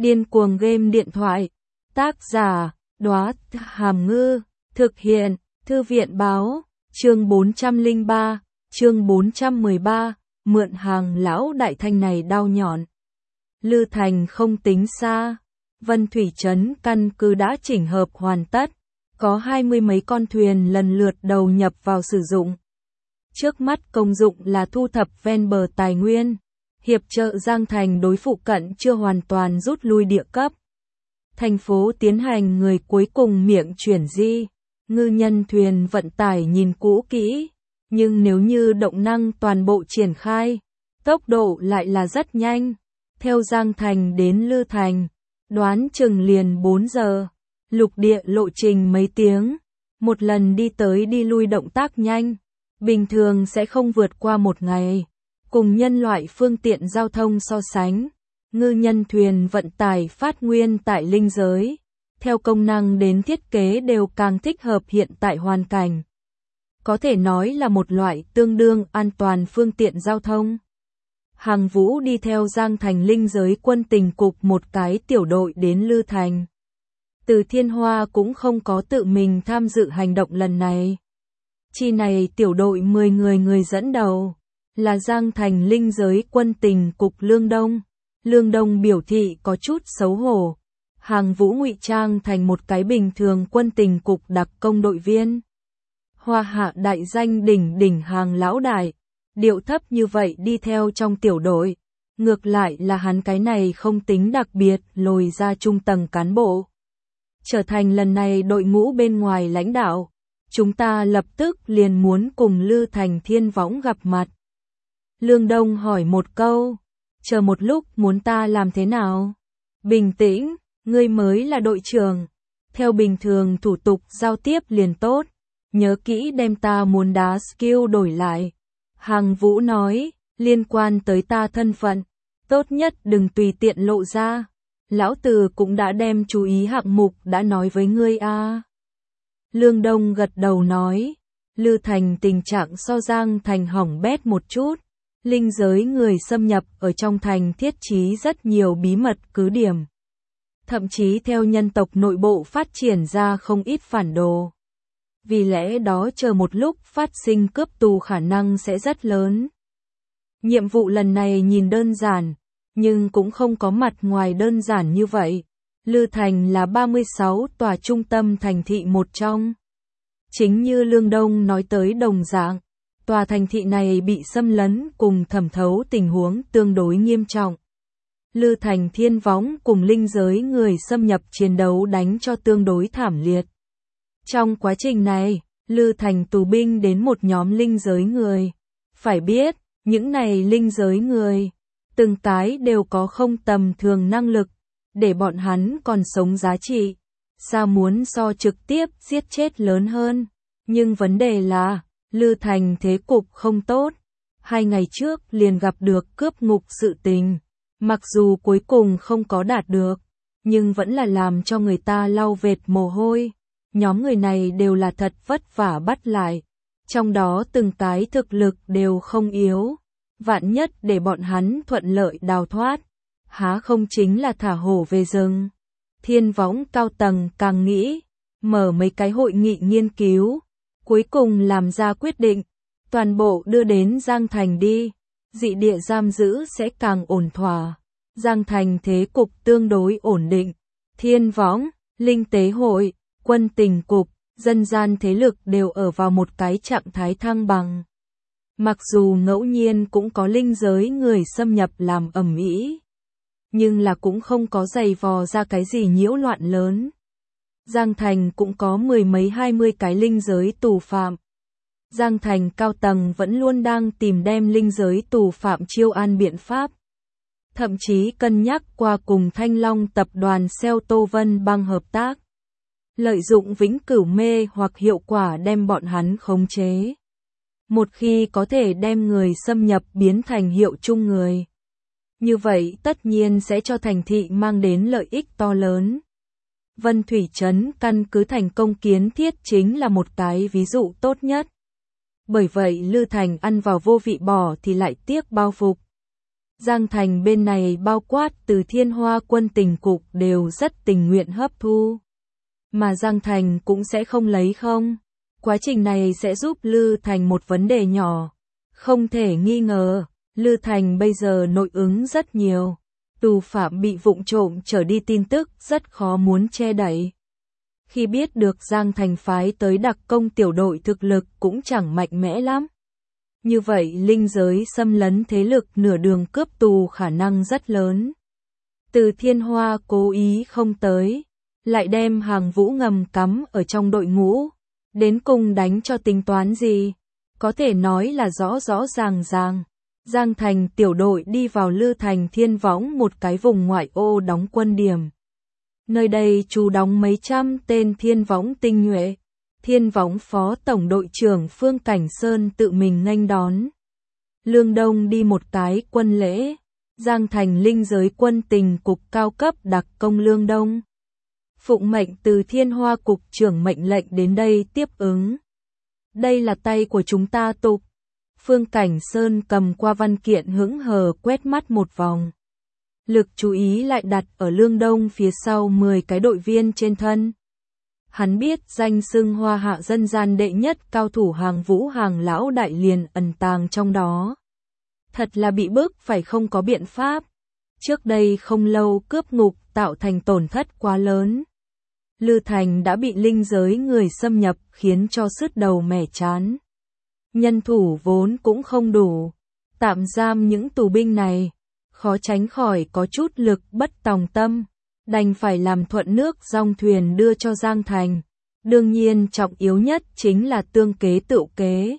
Điên cuồng game điện thoại. Tác giả, Đóa Hàm Ngư. Thực hiện, Thư viện báo. Chương 403, chương 413, mượn hàng lão đại thanh này đau nhọn. Lư Thành không tính xa. Vân Thủy Trấn căn cứ đã chỉnh hợp hoàn tất. Có 20 mấy con thuyền lần lượt đầu nhập vào sử dụng. Trước mắt công dụng là thu thập ven bờ tài nguyên, hiệp trợ Giang Thành đối phụ cận chưa hoàn toàn rút lui địa cấp. Thành phố tiến hành người cuối cùng miệng chuyển di, ngư nhân thuyền vận tải nhìn cũ kỹ, nhưng nếu như động năng toàn bộ triển khai, tốc độ lại là rất nhanh. Theo Giang Thành đến Lư Thành, đoán chừng liền 4 giờ, lục địa lộ trình mấy tiếng, một lần đi tới đi lui động tác nhanh, bình thường sẽ không vượt qua một ngày. Cùng nhân loại phương tiện giao thông so sánh, ngư nhân thuyền vận tải phát nguyên tại linh giới, theo công năng đến thiết kế đều càng thích hợp hiện tại hoàn cảnh. Có thể nói là một loại tương đương an toàn phương tiện giao thông. Hàng Vũ đi theo Giang Thành linh giới quân tình cục một cái tiểu đội đến Lư Thành. Từ Thiên Hoa cũng không có tự mình tham dự hành động lần này. Chi này tiểu đội 10 người dẫn đầu là Giang Thành linh giới quân tình cục Lương Đông. Lương Đông biểu thị có chút xấu hổ. Hàng Vũ ngụy trang thành một cái bình thường quân tình cục đặc công đội viên. Hoa hạ đại danh đỉnh Hàng lão đại, điệu thấp như vậy đi theo trong tiểu đội. Ngược lại là hắn cái này không tính đặc biệt lồi ra trung tầng cán bộ. Trở thành lần này đội ngũ bên ngoài lãnh đạo. Chúng ta lập tức liền muốn cùng Lư Thành Thiên Võng gặp mặt. Lương Đông hỏi một câu, chờ một lúc muốn ta làm thế nào? Bình tĩnh, ngươi mới là đội trưởng. Theo bình thường thủ tục giao tiếp liền tốt. Nhớ kỹ đem ta muốn đá skill đổi lại. Hàng Vũ nói, liên quan tới ta thân phận, tốt nhất đừng tùy tiện lộ ra. Lão Từ cũng đã đem chú ý hạng mục đã nói với ngươi a. Lương Đông gật đầu nói, Lư Thành tình trạng so Giang Thành hỏng bét một chút. Linh giới người xâm nhập ở trong thành thiết trí rất nhiều bí mật cứ điểm. Thậm chí theo nhân tộc nội bộ phát triển ra không ít phản đồ. Vì lẽ đó chờ một lúc phát sinh cướp tù khả năng sẽ rất lớn. Nhiệm vụ lần này nhìn đơn giản, nhưng cũng không có mặt ngoài đơn giản như vậy. Lư Thành là 36 tòa trung tâm thành thị một trong. Chính như Lương Đông nói tới đồng dạng, tòa thành thị này bị xâm lấn cùng thẩm thấu tình huống tương đối nghiêm trọng. Lư Thành Thiên Võng cùng linh giới người xâm nhập chiến đấu đánh cho tương đối thảm liệt. Trong quá trình này, Lư Thành tù binh đến một nhóm linh giới người. Phải biết, những này linh giới người, từng cái đều có không tầm thường năng lực, để bọn hắn còn sống giá trị. Sao muốn so trực tiếp giết chết lớn hơn. Nhưng vấn đề là, Lư Thành thế cục không tốt. 2 ngày trước liền gặp được cướp ngục sự tình. Mặc dù cuối cùng không có đạt được, nhưng vẫn là làm cho người ta lau vệt mồ hôi. Nhóm người này đều là thật vất vả bắt lại. Trong đó từng cái thực lực đều không yếu. Vạn nhất để bọn hắn thuận lợi đào thoát. Há không chính là thả hổ về rừng. Thiên Võng cao tầng càng nghĩ, mở mấy cái hội nghị nghiên cứu. Cuối cùng làm ra quyết định, toàn bộ đưa đến Giang Thành đi. Dị địa giam giữ sẽ càng ổn thỏa. Giang Thành thế cục tương đối ổn định. Thiên Võng, Linh Tế Hội, Quân Tình Cục, dân gian thế lực đều ở vào một cái trạng thái thăng bằng. Mặc dù ngẫu nhiên cũng có linh giới người xâm nhập làm ầm ĩ, nhưng là cũng không có dày vò ra cái gì nhiễu loạn lớn. Giang Thành cũng có 10 mấy 20 cái linh giới tù phạm. Giang Thành cao tầng vẫn luôn đang tìm đem linh giới tù phạm chiêu an biện pháp. Thậm chí cân nhắc qua cùng Thanh Long tập đoàn Xeo Tô Vân bang hợp tác. Lợi dụng vĩnh cửu mê hoặc hiệu quả đem bọn hắn khống chế. Một khi có thể đem người xâm nhập biến thành hiệu chung người. Như vậy tất nhiên sẽ cho thành thị mang đến lợi ích to lớn. Vân Thủy Trấn căn cứ thành công kiến thiết chính là một cái ví dụ tốt nhất. Bởi vậy Lư Thành ăn vào vô vị bò thì lại tiếc bao phục. Giang Thành bên này bao quát từ Thiên Hoa quân tình cục đều rất tình nguyện hấp thu. Mà Giang Thành cũng sẽ không lấy không. Quá trình này sẽ giúp Lư Thành một vấn đề nhỏ. Không thể nghi ngờ, Lư Thành bây giờ nội ứng rất nhiều. Tù phạm bị vụng trộm trở đi tin tức rất khó muốn che đậy. Khi biết được Giang Thành phái tới đặc công tiểu đội thực lực cũng chẳng mạnh mẽ lắm. Như vậy linh giới xâm lấn thế lực nửa đường cướp tù khả năng rất lớn. Từ Thiên Hoa cố ý không tới, lại đem Hàng Vũ ngầm cắm ở trong đội ngũ. Đến cùng đánh cho tính toán gì? Có thể nói là rõ rõ ràng ràng. Giang Thành tiểu đội đi vào Lư Thành Thiên Võng, một cái vùng ngoại ô đóng quân điểm. Nơi đây trú đóng mấy trăm tên Thiên Võng tinh nhuệ. Thiên Võng phó tổng đội trưởng Phương Cảnh Sơn tự mình nghênh đón. Lương Đông đi một cái quân lễ. Giang Thành linh giới quân tình cục cao cấp đặc công Lương Đông. Phụng mệnh từ Thiên Hoa cục trưởng mệnh lệnh đến đây tiếp ứng. Đây là tay của chúng ta tục. Phương Cảnh Sơn cầm qua văn kiện hững hờ quét mắt một vòng. Lực chú ý lại đặt ở Lương Đông phía sau 10 cái đội viên trên thân. Hắn biết danh xưng Hoa Hạ dân gian đệ nhất cao thủ Hàng Vũ Hàng lão đại liền ẩn tàng trong đó. Thật là bị bức phải không có biện pháp. Trước đây không lâu cướp ngục tạo thành tổn thất quá lớn. Lư Thành đã bị linh giới người xâm nhập khiến cho sứt đầu mẻ chán. Nhân thủ vốn cũng không đủ. Tạm giam những tù binh này, khó tránh khỏi có chút lực bất tòng tâm. Đành phải làm thuận nước dòng thuyền đưa cho Giang Thành. Đương nhiên trọng yếu nhất chính là tương kế tựu kế.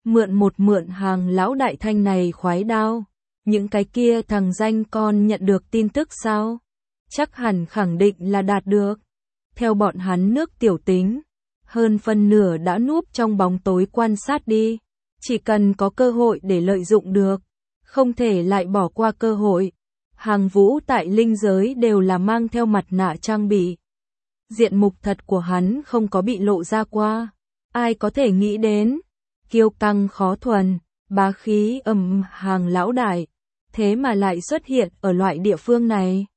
Mượn Hàng lão đại thanh này khoái đao. Những cái kia thằng danh con nhận được tin tức sao? Chắc hẳn khẳng định là đạt được. Theo bọn hắn nước tiểu tính, hơn phân nửa đã núp trong bóng tối quan sát đi. Chỉ cần có cơ hội để lợi dụng được, không thể lại bỏ qua cơ hội. Hàng Vũ tại linh giới đều là mang theo mặt nạ trang bị. Diện mục thật của hắn không có bị lộ ra qua. Ai có thể nghĩ đến, kiêu căng khó thuần, bá khí Hàng lão đại, thế mà lại xuất hiện ở loại địa phương này.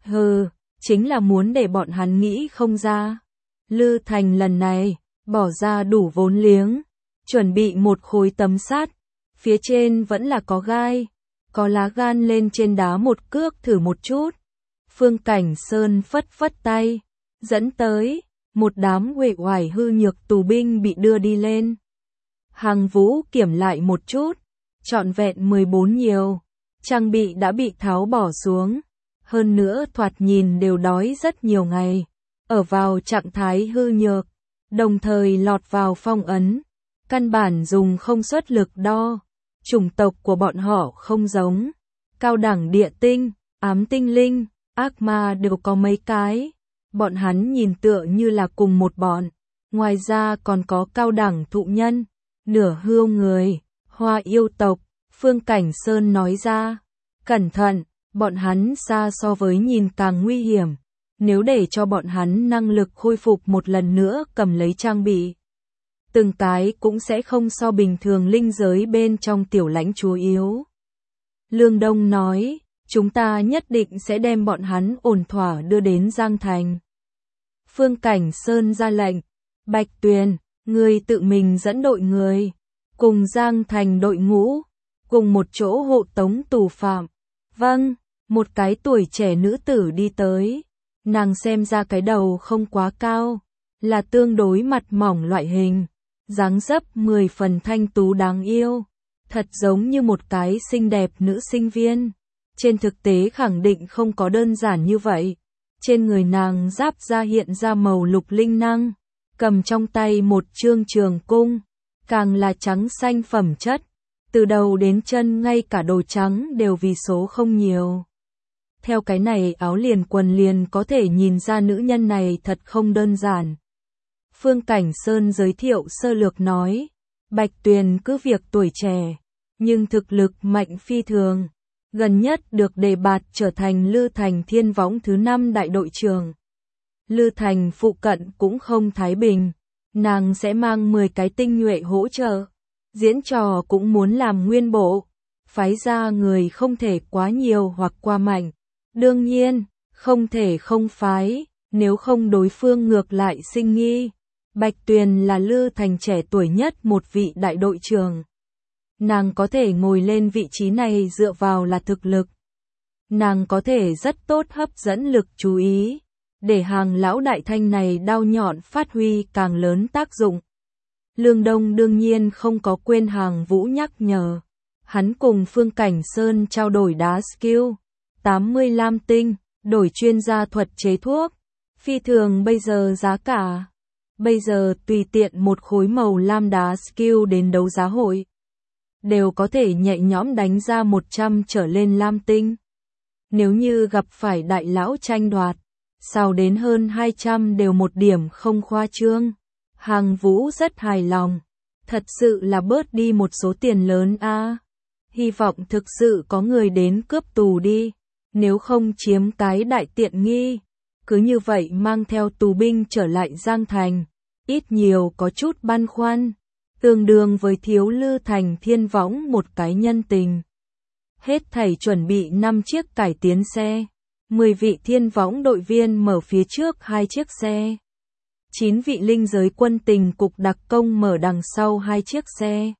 Chính là muốn để bọn hắn nghĩ không ra. Lư Thành lần này, bỏ ra đủ vốn liếng, chuẩn bị một khối tấm sắt, phía trên vẫn là có gai, có lá gan lên trên đá một cước thử một chút. Phương Cảnh Sơn phất phất tay, dẫn tới, một đám uể oải hư nhược tù binh bị đưa đi lên. Hàng Vũ kiểm lại một chút, trọn vẹn 14 nhiều, trang bị đã bị tháo bỏ xuống. Hơn nữa thoạt nhìn đều đói rất nhiều ngày, ở vào trạng thái hư nhược, đồng thời lọt vào phong ấn, căn bản dùng không xuất lực đo. Chủng tộc của bọn họ không giống, cao đẳng địa tinh, ám tinh linh, ác ma đều có mấy cái, bọn hắn nhìn tựa như là cùng một bọn, ngoài ra còn có cao đẳng thụ nhân, nửa hươu người, hoa yêu tộc. Phương Cảnh Sơn nói ra, cẩn thận. Bọn hắn xa so với nhìn càng nguy hiểm, nếu để cho bọn hắn năng lực khôi phục một lần nữa cầm lấy trang bị. Từng cái cũng sẽ không so bình thường linh giới bên trong tiểu lãnh chúa yếu. Lương Đông nói, chúng ta nhất định sẽ đem bọn hắn ổn thỏa đưa đến Giang Thành. Phương Cảnh Sơn ra lệnh, Bạch Tuyền, ngươi tự mình dẫn đội người, cùng Giang Thành đội ngũ, cùng một chỗ hộ tống tù phạm. Vâng, một cái tuổi trẻ nữ tử đi tới, nàng xem ra cái đầu không quá cao, là tương đối mặt mỏng loại hình, dáng dấp 10 phần thanh tú đáng yêu, thật giống như một cái xinh đẹp nữ sinh viên. Trên thực tế khẳng định không có đơn giản như vậy, trên người nàng giáp da hiện ra màu lục linh năng, cầm trong tay một chương trường cung, càng là trắng xanh phẩm chất. Từ đầu đến chân ngay cả đồ trắng đều vì số không nhiều. Theo cái này áo liền quần liền có thể nhìn ra nữ nhân này thật không đơn giản. Phương Cảnh Sơn giới thiệu sơ lược nói, Bạch Tuyền cứ việc tuổi trẻ, nhưng thực lực mạnh phi thường. Gần nhất được đề bạt trở thành Lư Thành Thiên Võng thứ 5 đại đội trưởng. Lư Thành phụ cận cũng không thái bình, nàng sẽ mang 10 cái tinh nhuệ hỗ trợ. Diễn trò cũng muốn làm nguyên bộ. phái ra người không thể quá nhiều hoặc quá mạnh. Đương nhiên, không thể không phái, nếu không đối phương ngược lại sinh nghi. Bạch Tuyền là Lư Thành trẻ tuổi nhất một vị đại đội trưởng. Nàng có thể ngồi lên vị trí này dựa vào là thực lực. Nàng có thể rất tốt hấp dẫn lực chú ý, để hàng lão đại thanh này đao nhọn phát huy càng lớn tác dụng. Lương Đông đương nhiên không có quên Hàng Vũ nhắc nhở. Hắn cùng Phương Cảnh Sơn trao đổi đá skill, 80 lam tinh, đổi chuyên gia thuật chế thuốc. Phi thường bây giờ giá cả. Bây giờ tùy tiện một khối màu lam đá skill đến đấu giá hội, đều có thể nhẹ nhõm đánh ra 100 trở lên lam tinh. Nếu như gặp phải đại lão tranh đoạt, sao đến hơn 200 đều một điểm không khoa trương. Hàng Vũ rất hài lòng. Thật sự là bớt đi một số tiền lớn a. Hy vọng thực sự có người đến cướp tù đi. Nếu không chiếm cái đại tiện nghi. Cứ như vậy mang theo tù binh trở lại Giang Thành. Ít nhiều có chút băn khoăn. Tương đương với thiếu Lư Thành Thiên Võng một cái nhân tình. Hết thảy chuẩn bị 5 chiếc cải tiến xe. 10 vị Thiên Võng đội viên mở phía trước 2 chiếc xe. 9 vị linh giới quân tình cục đặc công mở đằng sau 2 chiếc xe.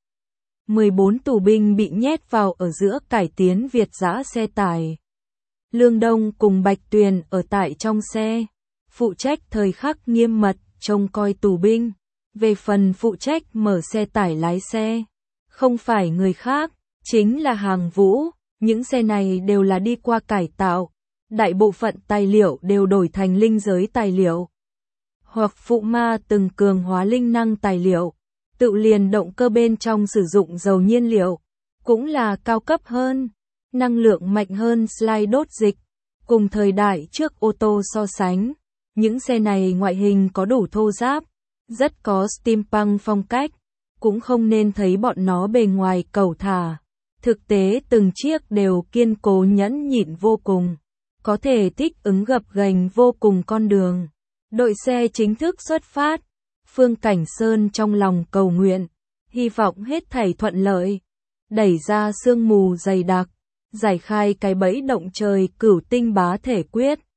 14 tù binh bị nhét vào ở giữa cải tiến Việt dã xe tải. Lương Đông cùng Bạch Tuyền ở tại trong xe, phụ trách thời khắc nghiêm mật trông coi tù binh. Về phần phụ trách mở xe tải lái xe, không phải người khác, chính là Hàng Vũ. Những xe này đều là đi qua cải tạo, đại bộ phận tài liệu đều đổi thành linh giới tài liệu, hoặc phụ ma từng cường hóa linh năng tài liệu. Tự liền động cơ bên trong sử dụng dầu nhiên liệu, cũng là cao cấp hơn, năng lượng mạnh hơn slide đốt dịch. Cùng thời đại trước ô tô so sánh, những xe này ngoại hình có đủ thô ráp, rất có steampunk phong cách, cũng không nên thấy bọn nó bề ngoài cẩu thả. Thực tế từng chiếc đều kiên cố nhẫn nhịn vô cùng, có thể thích ứng gập ghềnh vô cùng con đường. Đội xe chính thức xuất phát, Phương Cảnh Sơn trong lòng cầu nguyện, hy vọng hết thảy thuận lợi, đẩy ra sương mù dày đặc, giải khai cái bẫy động trời cửu tinh bá thể quyết.